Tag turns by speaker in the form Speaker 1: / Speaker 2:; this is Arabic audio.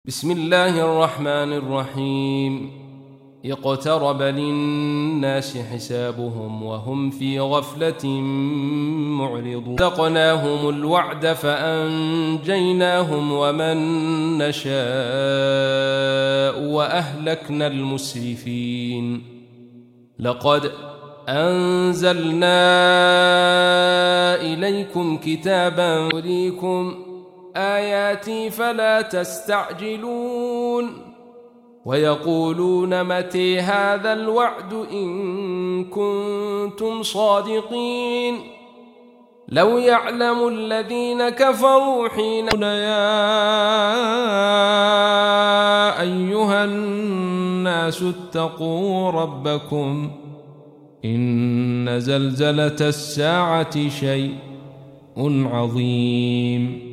Speaker 1: بسم الله الرحمن الرحيم. اقترب للناس حسابهم وهم في غفلة معرضون. ذقناهم الوعد فأنجيناهم ومن نشاء وأهلكنا المسرفين. لقد أنزلنا إليكم كتابا يريكم آياتي فلا تستعجلون ويقولون متى هذا الوعد إن كنتم صادقين. لو يعلم الذين كفروا حين يا أيها الناس اتقوا ربكم إن زلزلة الساعة شيء عظيم.